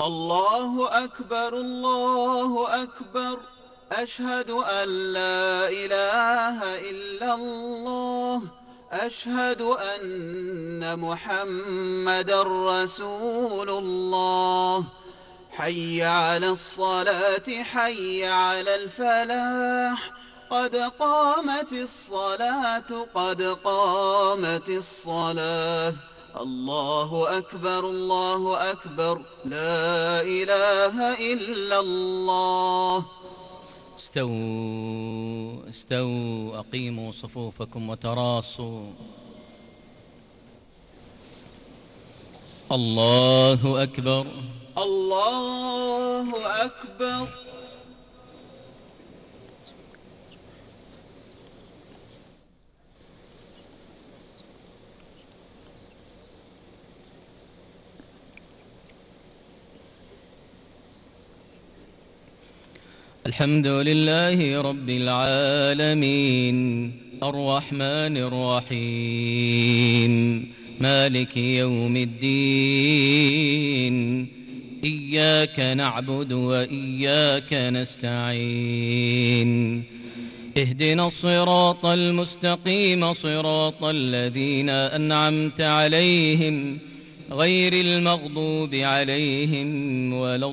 الله أكبر الله أكبر. أشهد أن لا إله إلا الله. أشهد أن محمدًا رسول الله. حي على الصلاة حي على الفلاح. قد قامت الصلاة قد قامت الصلاة. الله أكبر الله أكبر. لا إله إلا الله. استووا استووا، أقيموا صفوفكم وتراصوا. الله أكبر الله أكبر. الحمد لله رب العالمين، الرحمن الرحيم، مالك يوم الدين. إياك نعبد وإياك نستعين. اهدنا الصراط المستقيم، صراط الذين أنعمت عليهم غير المغضوب عليهم ولا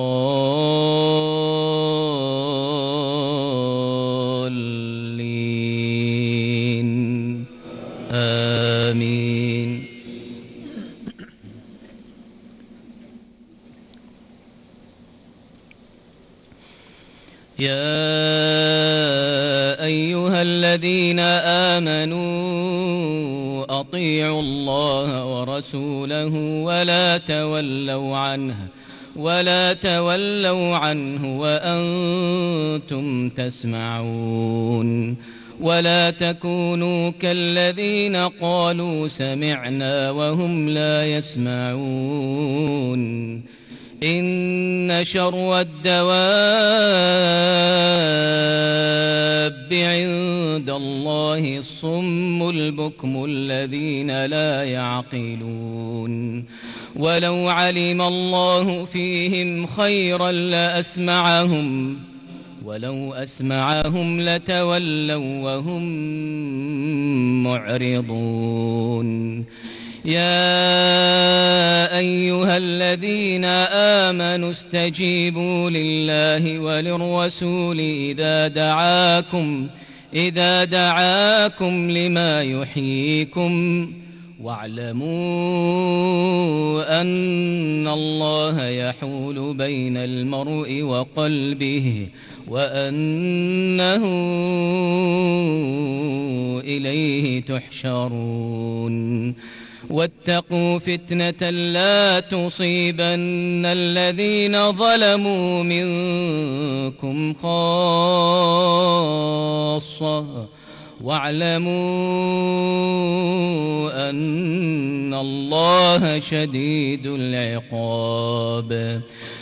الضالين. آمين. يا أيها الذين آمنوا أطيعوا الله ورسوله ولا تولوا عنه وأنتم تسمعون. ولا تكونوا كالذين قالوا سمعنا وهم لا يسمعون. إن شر الدواب عند الله الصم البكم الذين لا يعقلون. ولو علم الله فيهم خيرا لأسمعهم، ولو أسمعهم لتولوا وهم معرضون. يا أيها الذين آمنوا استجيبوا لله وللرسول إذا دعاكم لما يحييكم، واعلموا أن الله يحول بين المرء وقلبه وأنه إليه تحشرون. واتقوا فتنة لا تصيبن الذين ظلموا منكم خاصة، واعلموا أن الله شديد العقاب.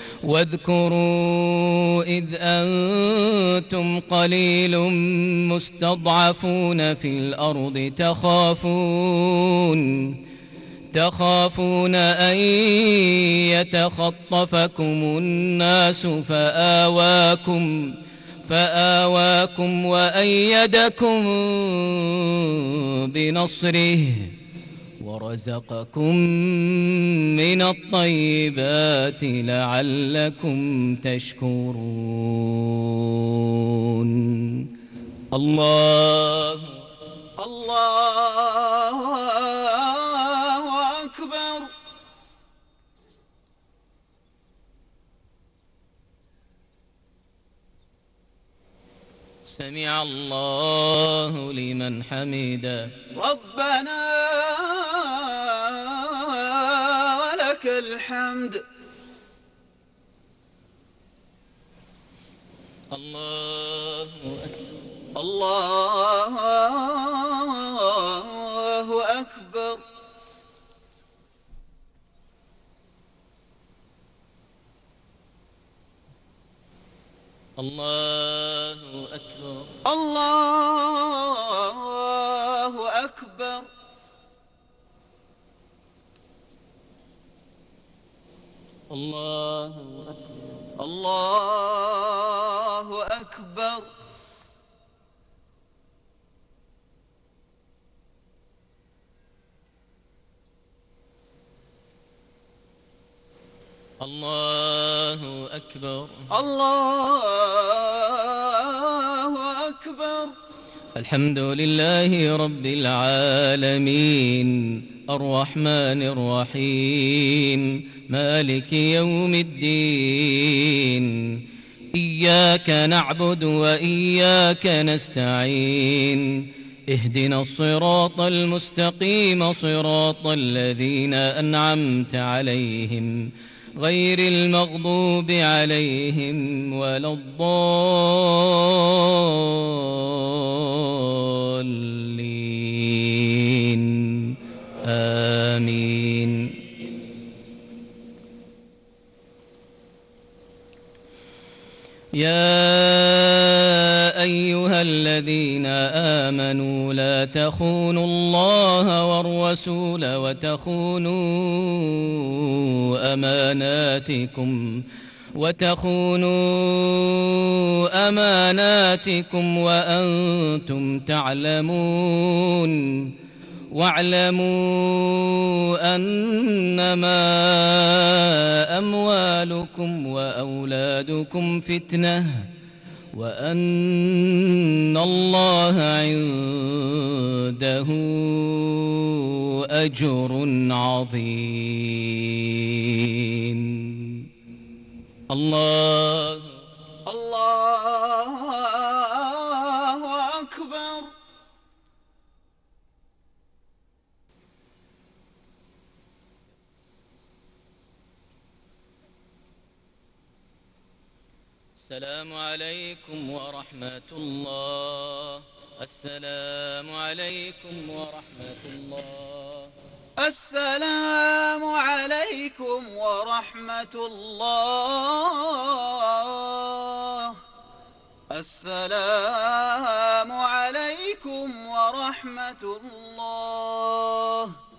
واذكروا إذ أنتم قليل مستضعفون في الأرض تخافون أن يتخطفكم الناس فآواكم وأيدكم بنصره ورزقكم من الطيبات لعلكم تشكرون. الله أكبر. سمع الله لمن حمده. ربنا ولك الحمد. الله أكبر. الله أكبر. الله أكبر. الله أكبر. الله أكبر. الله أكبر. الله أكبر. الله أكبر. الحمد لله رب العالمين الرحمن الرحيم مالك يوم الدين إياك نعبد وإياك نستعين اهدنا الصراط المستقيم صراط الذين أنعمت عليهم غير المغضوب عليهم ولا الضالين آمين. يا أيها الذين آمنوا لا تخونوا الله والرسول وتخونوا أماناتكم وأنتم تعلمون واعلموا أنما أموالكم وأولادكم فتنة وأن الله عنده أجر عظيم. الله أكبر. السلام عليكم ورحمة الله. السلام عليكم ورحمة الله. السلام عليكم ورحمة الله. السلام عليكم ورحمة الله.